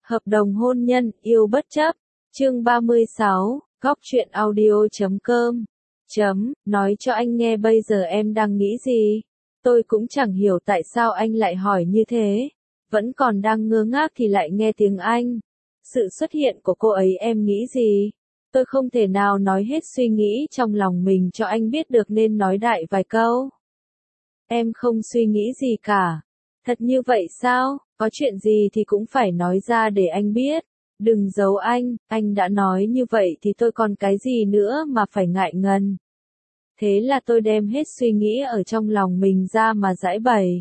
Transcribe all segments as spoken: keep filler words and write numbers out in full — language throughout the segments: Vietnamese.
Hợp đồng hôn nhân, yêu bất chấp. Chương ba mươi sáu, góc truyện audio chấm com. Chấm, nói cho anh nghe bây giờ em đang nghĩ gì? Tôi cũng chẳng hiểu tại sao anh lại hỏi như thế. Vẫn còn đang ngơ ngác thì lại nghe tiếng anh. Sự xuất hiện của cô ấy em nghĩ gì? Tôi không thể nào nói hết suy nghĩ trong lòng mình cho anh biết được nên nói đại vài câu. Em không suy nghĩ gì cả. Thật như vậy sao? Có chuyện gì thì cũng phải nói ra để anh biết. Đừng giấu anh, anh đã nói như vậy thì tôi còn cái gì nữa mà phải ngại ngần. Thế là tôi đem hết suy nghĩ ở trong lòng mình ra mà giãi bày.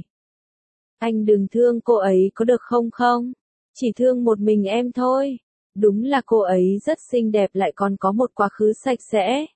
Anh đừng thương cô ấy có được không không? Chỉ thương một mình em thôi. Đúng là cô ấy rất xinh đẹp lại còn có một quá khứ sạch sẽ.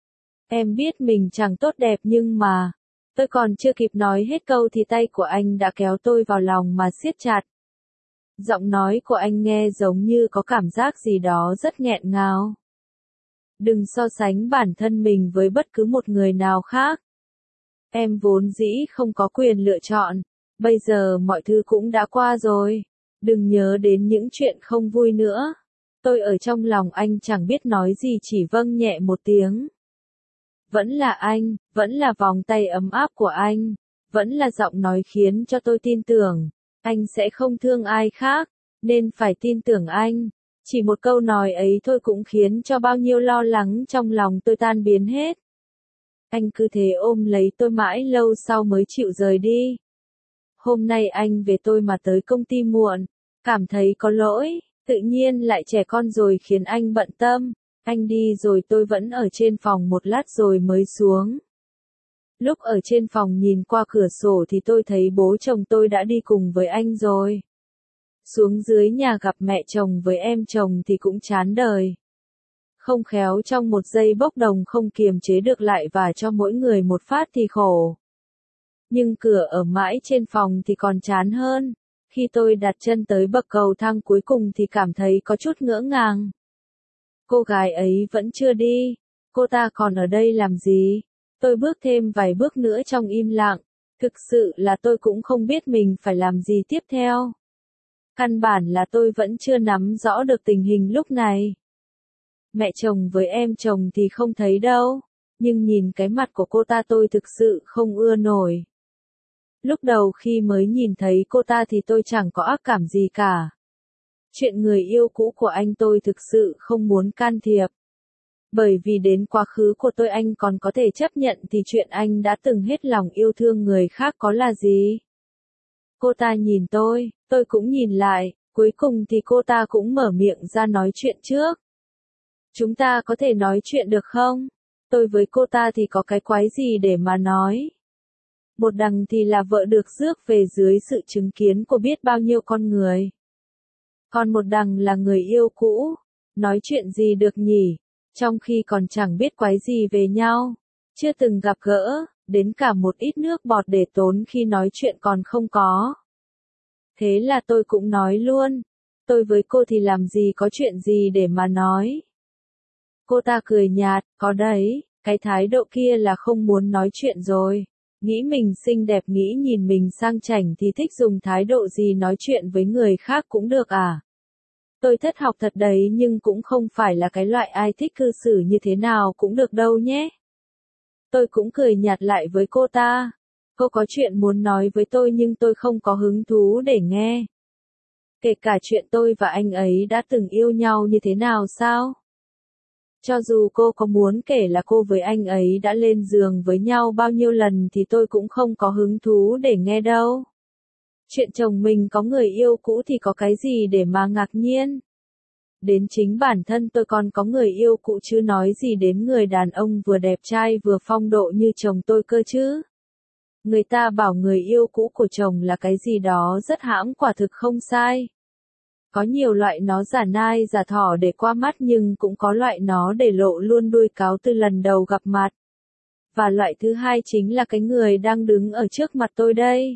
Em biết mình chẳng tốt đẹp nhưng mà... Tôi còn chưa kịp nói hết câu thì tay của anh đã kéo tôi vào lòng mà siết chặt. Giọng nói của anh nghe giống như có cảm giác gì đó rất nghẹn ngào. Đừng so sánh bản thân mình với bất cứ một người nào khác. Em vốn dĩ không có quyền lựa chọn. Bây giờ mọi thứ cũng đã qua rồi. Đừng nhớ đến những chuyện không vui nữa. Tôi ở trong lòng anh chẳng biết nói gì chỉ vâng nhẹ một tiếng. Vẫn là anh, vẫn là vòng tay ấm áp của anh, vẫn là giọng nói khiến cho tôi tin tưởng, anh sẽ không thương ai khác, nên phải tin tưởng anh. Chỉ một câu nói ấy thôi cũng khiến cho bao nhiêu lo lắng trong lòng tôi tan biến hết. Anh cứ thế ôm lấy tôi mãi lâu sau mới chịu rời đi. Hôm nay anh về tôi mà tới công ty muộn, cảm thấy có lỗi, tự nhiên lại trẻ con rồi khiến anh bận tâm. Anh đi rồi tôi vẫn ở trên phòng một lát rồi mới xuống. Lúc ở trên phòng nhìn qua cửa sổ thì tôi thấy bố chồng tôi đã đi cùng với anh rồi. Xuống dưới nhà gặp mẹ chồng với em chồng thì cũng chán đời. Không khéo trong một giây bốc đồng không kiềm chế được lại và cho mỗi người một phát thì khổ. Nhưng cửa ở mãi trên phòng thì còn chán hơn. Khi tôi đặt chân tới bậc cầu thang cuối cùng thì cảm thấy có chút ngỡ ngàng. Cô gái ấy vẫn chưa đi, cô ta còn ở đây làm gì? Tôi bước thêm vài bước nữa trong im lặng, thực sự là tôi cũng không biết mình phải làm gì tiếp theo. Căn bản là tôi vẫn chưa nắm rõ được tình hình lúc này. Mẹ chồng với em chồng thì không thấy đâu, nhưng nhìn cái mặt của cô ta tôi thực sự không ưa nổi. Lúc đầu khi mới nhìn thấy cô ta thì tôi chẳng có ác cảm gì cả. Chuyện người yêu cũ của anh tôi thực sự không muốn can thiệp. Bởi vì đến quá khứ của tôi anh còn có thể chấp nhận thì chuyện anh đã từng hết lòng yêu thương người khác có là gì. Cô ta nhìn tôi, tôi cũng nhìn lại, cuối cùng thì cô ta cũng mở miệng ra nói chuyện trước. Chúng ta có thể nói chuyện được không? Tôi với cô ta thì có cái quái gì để mà nói. Một đằng thì là vợ được rước về dưới sự chứng kiến của biết bao nhiêu con người. Còn một đằng là người yêu cũ, nói chuyện gì được nhỉ, trong khi còn chẳng biết quái gì về nhau, chưa từng gặp gỡ, đến cả một ít nước bọt để tốn khi nói chuyện còn không có. Thế là tôi cũng nói luôn, tôi với cô thì làm gì có chuyện gì để mà nói. Cô ta cười nhạt, có đấy, cái thái độ kia là không muốn nói chuyện rồi. Nghĩ mình xinh đẹp nghĩ nhìn mình sang chảnh thì thích dùng thái độ gì nói chuyện với người khác cũng được à? Tôi thất học thật đấy nhưng cũng không phải là cái loại ai thích cư xử như thế nào cũng được đâu nhé. Tôi cũng cười nhạt lại với cô ta. Cô có chuyện muốn nói với tôi nhưng tôi không có hứng thú để nghe. Kể cả chuyện tôi và anh ấy đã từng yêu nhau như thế nào sao? Cho dù cô có muốn kể là cô với anh ấy đã lên giường với nhau bao nhiêu lần thì tôi cũng không có hứng thú để nghe đâu. Chuyện chồng mình có người yêu cũ thì có cái gì để mà ngạc nhiên. Đến chính bản thân tôi còn có người yêu cũ chứ nói gì đến người đàn ông vừa đẹp trai vừa phong độ như chồng tôi cơ chứ. Người ta bảo người yêu cũ của chồng là cái gì đó rất hãm quả thực không sai. Có nhiều loại nó giả nai giả thỏ để qua mắt nhưng cũng có loại nó để lộ luôn đuôi cáo từ lần đầu gặp mặt. Và loại thứ hai chính là cái người đang đứng ở trước mặt tôi đây.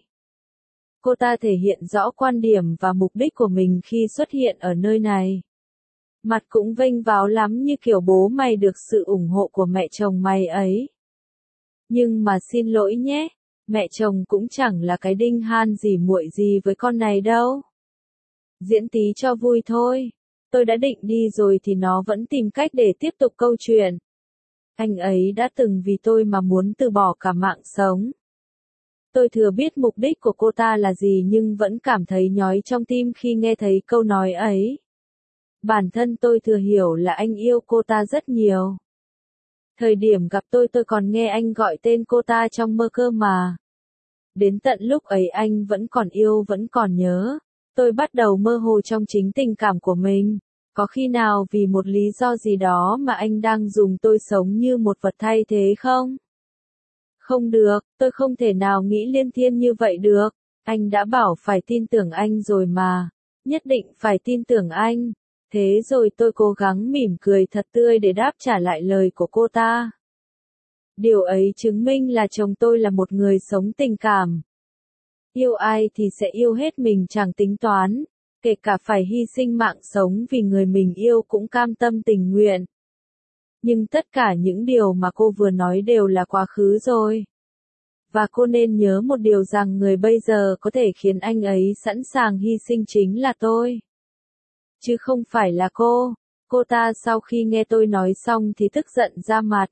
Cô ta thể hiện rõ quan điểm và mục đích của mình khi xuất hiện ở nơi này. Mặt cũng vênh váo lắm như kiểu bố mày được sự ủng hộ của mẹ chồng mày ấy. Nhưng mà xin lỗi nhé, mẹ chồng cũng chẳng là cái đinh han gì muội gì với con này đâu. Diễn tí cho vui thôi. Tôi đã định đi rồi thì nó vẫn tìm cách để tiếp tục câu chuyện. Anh ấy đã từng vì tôi mà muốn từ bỏ cả mạng sống. Tôi thừa biết mục đích của cô ta là gì nhưng vẫn cảm thấy nhói trong tim khi nghe thấy câu nói ấy. Bản thân tôi thừa hiểu là anh yêu cô ta rất nhiều. Thời điểm gặp tôi tôi còn nghe anh gọi tên cô ta trong mơ cơ mà. Đến tận lúc ấy anh vẫn còn yêu vẫn còn nhớ. Tôi bắt đầu mơ hồ trong chính tình cảm của mình. Có khi nào vì một lý do gì đó mà anh đang dùng tôi sống như một vật thay thế không? Không được, tôi không thể nào nghĩ liên thiên như vậy được. Anh đã bảo phải tin tưởng anh rồi mà. Nhất định phải tin tưởng anh. Thế rồi tôi cố gắng mỉm cười thật tươi để đáp trả lại lời của cô ta. Điều ấy chứng minh là chồng tôi là một người sống tình cảm. Yêu ai thì sẽ yêu hết mình chẳng tính toán, kể cả phải hy sinh mạng sống vì người mình yêu cũng cam tâm tình nguyện. Nhưng tất cả những điều mà cô vừa nói đều là quá khứ rồi. Và cô nên nhớ một điều rằng người bây giờ có thể khiến anh ấy sẵn sàng hy sinh chính là tôi. Chứ không phải là cô. Cô ta sau khi nghe tôi nói xong thì tức giận ra mặt.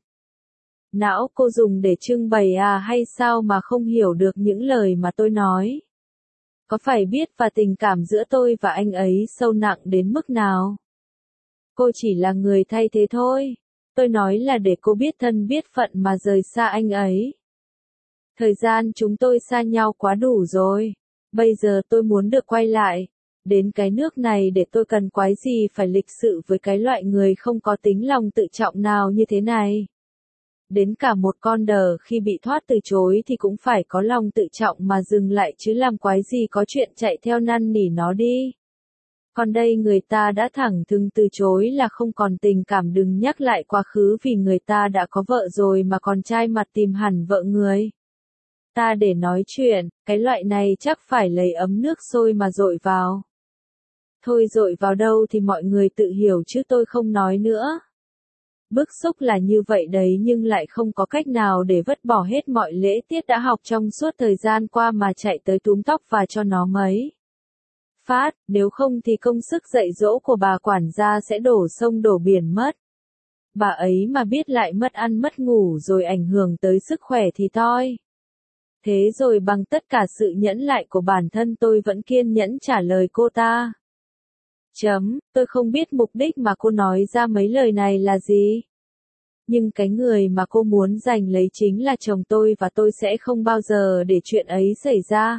Não cô dùng để trưng bày à hay sao mà không hiểu được những lời mà tôi nói? Có phải biết và tình cảm giữa tôi và anh ấy sâu nặng đến mức nào? Cô chỉ là người thay thế thôi. Tôi nói là để cô biết thân biết phận mà rời xa anh ấy. Thời gian chúng tôi xa nhau quá đủ rồi. Bây giờ tôi muốn được quay lại. Đến cái nước này để tôi cần quái gì phải lịch sự với cái loại người không có tính lòng tự trọng nào như thế này. Đến cả một con đờ khi bị thoát từ chối thì cũng phải có lòng tự trọng mà dừng lại chứ làm quái gì có chuyện chạy theo năn nỉ nó đi. Còn đây người ta đã thẳng thừng từ chối là không còn tình cảm, đừng nhắc lại quá khứ vì người ta đã có vợ rồi mà còn trai mặt tìm hẳn vợ người. Ta để nói chuyện, cái loại này chắc phải lấy ấm nước sôi mà dội vào. Thôi dội vào đâu thì mọi người tự hiểu chứ tôi không nói nữa. Bức xúc là như vậy đấy nhưng lại không có cách nào để vứt bỏ hết mọi lễ tiết đã học trong suốt thời gian qua mà chạy tới túm tóc và cho nó mấy phát, nếu không thì công sức dạy dỗ của bà quản gia sẽ đổ sông đổ biển mất. Bà ấy mà biết lại mất ăn mất ngủ rồi ảnh hưởng tới sức khỏe thì toi. Thế rồi bằng tất cả sự nhẫn nại của bản thân tôi vẫn kiên nhẫn trả lời cô ta. Chấm, tôi không biết mục đích mà cô nói ra mấy lời này là gì. Nhưng cái người mà cô muốn giành lấy chính là chồng tôi và tôi sẽ không bao giờ để chuyện ấy xảy ra.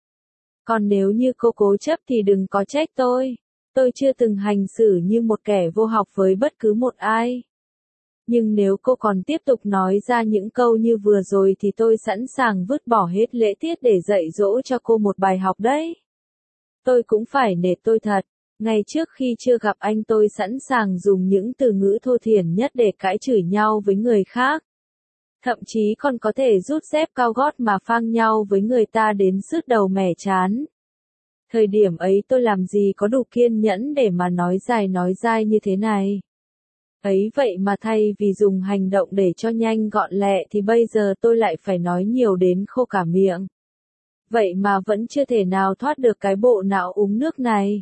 Còn nếu như cô cố chấp thì đừng có trách tôi. Tôi chưa từng hành xử như một kẻ vô học với bất cứ một ai. Nhưng nếu cô còn tiếp tục nói ra những câu như vừa rồi thì tôi sẵn sàng vứt bỏ hết lễ tiết để dạy dỗ cho cô một bài học đấy. Tôi cũng phải nể tôi thật. Ngày trước khi chưa gặp anh tôi sẵn sàng dùng những từ ngữ thô thiển nhất để cãi chửi nhau với người khác. Thậm chí còn có thể rút dép cao gót mà phang nhau với người ta đến sứt đầu mẻ chán. Thời điểm ấy tôi làm gì có đủ kiên nhẫn để mà nói dài nói dai như thế này. Ấy vậy mà thay vì dùng hành động để cho nhanh gọn lẹ thì bây giờ tôi lại phải nói nhiều đến khô cả miệng. Vậy mà vẫn chưa thể nào thoát được cái bộ não uống nước này.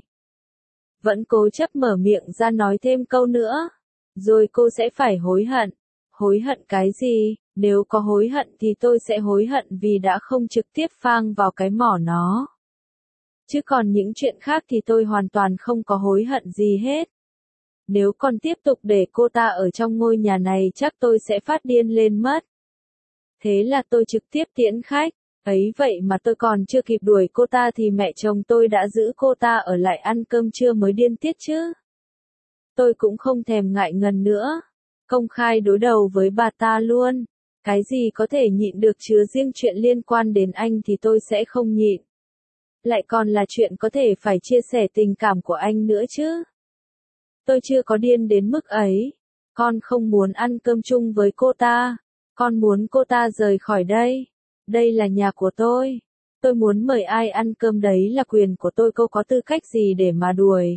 Vẫn cố chấp mở miệng ra nói thêm câu nữa. Rồi cô sẽ phải hối hận. Hối hận cái gì? Nếu có hối hận thì tôi sẽ hối hận vì đã không trực tiếp phang vào cái mỏ nó. Chứ còn những chuyện khác thì tôi hoàn toàn không có hối hận gì hết. Nếu còn tiếp tục để cô ta ở trong ngôi nhà này chắc tôi sẽ phát điên lên mất. Thế là tôi trực tiếp tiễn khách. Ấy vậy mà tôi còn chưa kịp đuổi cô ta thì mẹ chồng tôi đã giữ cô ta ở lại ăn cơm trưa mới điên tiết chứ. Tôi cũng không thèm ngại ngần nữa. Công khai đối đầu với bà ta luôn. Cái gì có thể nhịn được chứa riêng chuyện liên quan đến anh thì tôi sẽ không nhịn. Lại còn là chuyện có thể phải chia sẻ tình cảm của anh nữa chứ. Tôi chưa có điên đến mức ấy. Con không muốn ăn cơm chung với cô ta. Con muốn cô ta rời khỏi đây. Đây là nhà của tôi. Tôi muốn mời ai ăn cơm đấy là quyền của tôi, cô có tư cách gì để mà đuổi.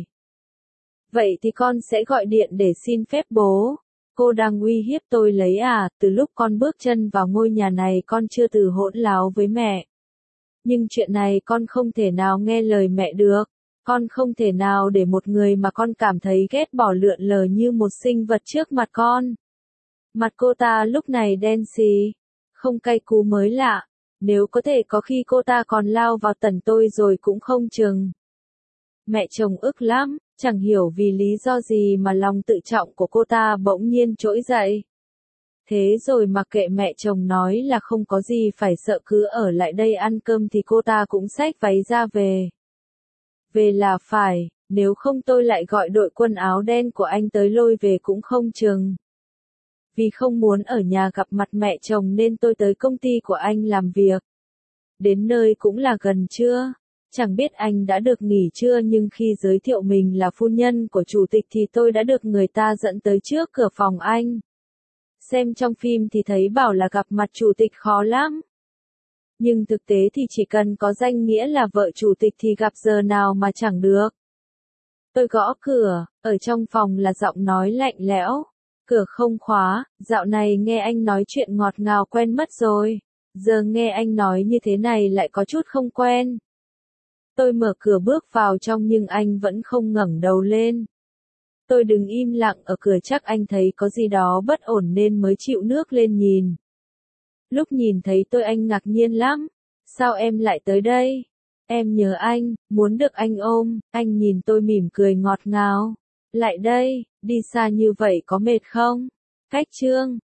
Vậy thì con sẽ gọi điện để xin phép bố. Cô đang uy hiếp tôi lấy à, từ lúc con bước chân vào ngôi nhà này con chưa từ hỗn láo với mẹ. Nhưng chuyện này con không thể nào nghe lời mẹ được. Con không thể nào để một người mà con cảm thấy ghét bỏ lượn lờ như một sinh vật trước mặt con. Mặt cô ta lúc này đen xì, không cay cú mới lạ, nếu có thể có khi cô ta còn lao vào tần tôi rồi cũng không chừng. Mẹ chồng ức lắm, chẳng hiểu vì lý do gì mà lòng tự trọng của cô ta bỗng nhiên trỗi dậy. Thế rồi mặc kệ mẹ chồng nói là không có gì phải sợ, cứ ở lại đây ăn cơm thì cô ta cũng xách váy ra về. Về là phải, nếu không tôi lại gọi đội quần áo đen của anh tới lôi về cũng không chừng. Vì không muốn ở nhà gặp mặt mẹ chồng nên tôi tới công ty của anh làm việc. Đến nơi cũng là gần trưa. Chẳng biết anh đã được nghỉ chưa, nhưng khi giới thiệu mình là phu nhân của chủ tịch thì tôi đã được người ta dẫn tới trước cửa phòng anh. Xem trong phim thì thấy bảo là gặp mặt chủ tịch khó lắm. Nhưng thực tế thì chỉ cần có danh nghĩa là vợ chủ tịch thì gặp giờ nào mà chẳng được. Tôi gõ cửa, ở trong phòng là giọng nói lạnh lẽo. Cửa không khóa, dạo này nghe anh nói chuyện ngọt ngào quen mất rồi. Giờ nghe anh nói như thế này lại có chút không quen. Tôi mở cửa bước vào trong nhưng anh vẫn không ngẩng đầu lên. Tôi đứng im lặng ở cửa, chắc anh thấy có gì đó bất ổn nên mới chịu nước lên nhìn. Lúc nhìn thấy tôi anh ngạc nhiên lắm. Sao em lại tới đây? Em nhớ anh, muốn được anh ôm. Anh nhìn tôi mỉm cười ngọt ngào. Lại đây, đi xa như vậy có mệt không? Cách Trương,